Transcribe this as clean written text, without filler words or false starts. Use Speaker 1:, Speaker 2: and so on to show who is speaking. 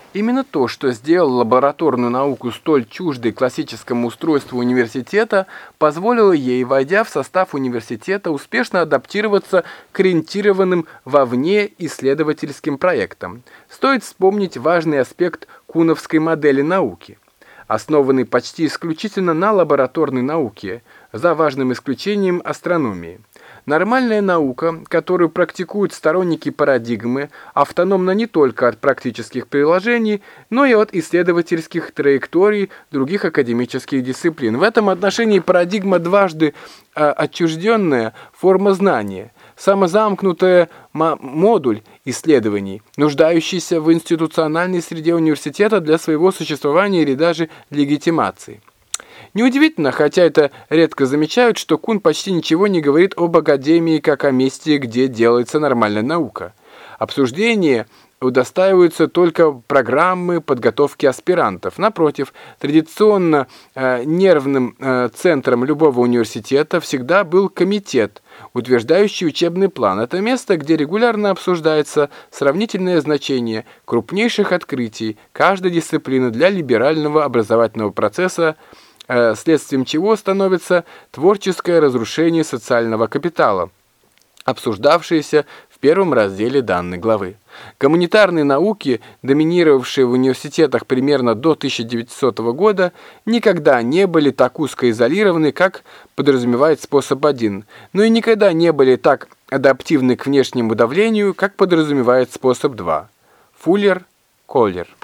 Speaker 1: Именно то, что сделало лабораторную науку столь чуждой классическому устройству университета, позволило ей, войдя в состав университета, успешно адаптироваться к ориентированным вовне исследовательским проектам. Стоит вспомнить важный аспект куновской модели науки, основанный почти исключительно на лабораторной науке, за важным исключением астрономии. Нормальная наука, которую практикуют сторонники парадигмы, автономна не только от практических приложений, но и от исследовательских траекторий других академических дисциплин. В этом отношении парадигма дважды отчужденная форма знания, самозамкнутая модуль исследований, нуждающийся в институциональной среде университета для своего существования или даже легитимации. Неудивительно, хотя это редко замечают, что Кун почти ничего не говорит об академии как о месте, где делается нормальная наука. Обсуждения удостаиваются только программы подготовки аспирантов. Напротив, традиционно нервным центром любого университета всегда был комитет, утверждающий учебный план. Это место, где регулярно обсуждается сравнительное значение крупнейших открытий каждой дисциплины для либерального образовательного процесса, следствием чего становится творческое разрушение социального капитала, обсуждавшееся в первом разделе данной главы. Гуманитарные науки, доминировавшие в университетах примерно до 1900 года, никогда не были так узкоизолированы, как подразумевает способ 1, но и никогда не были так адаптивны к внешнему давлению, как подразумевает способ 2. Фуллер, Коллер.